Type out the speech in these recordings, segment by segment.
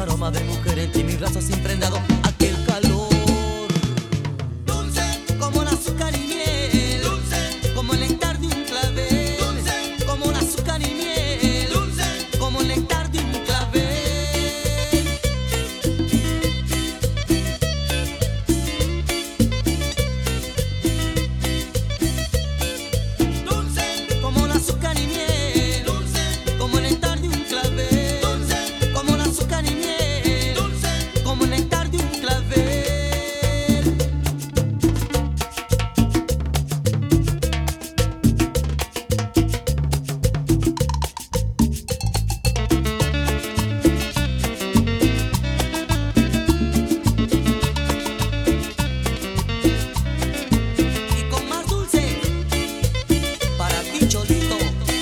aroma de mujer en ti, mis brazos impregnado, aquel calor. Dulce como el azúcar y miel, dulce como el néctar de un clavel, dulce como el azúcar y miel, dulce como el néctar de un clavel. Dulce como el azúcar y miel, dulce como el néctar de un clavel, dulce como el azúcar y miel, dulce como el néctar de un clavel. Y con más dulce para ti, Cholito.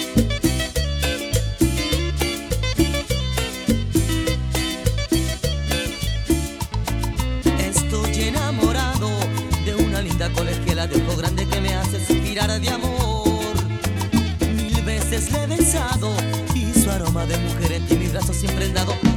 Estoy enamorado de una linda colegiala de ojo grande que me hace suspirar de amor. Mil veces le he besado y su aroma de mujer en ti, mis brazos siempre han dado.